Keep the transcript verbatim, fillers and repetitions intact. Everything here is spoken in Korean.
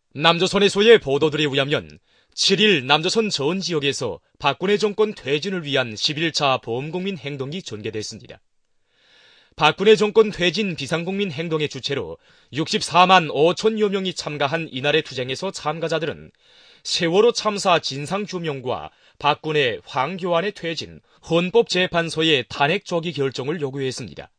남조선에서의 보도들에 의하면 칠 일 남조선 전 지역에서 박근혜 정권 퇴진을 위한 십일 차 범국민 행동이 전개됐습니다. 박근혜 정권 퇴진 비상국민 행동의 주체로 육십사만 오천여 명이 참가한 이날의 투쟁에서 참가자들은 세월호 참사 진상규명과 박근혜 황교안의 퇴진, 헌법재판소의 탄핵 조기 결정을 요구했습니다.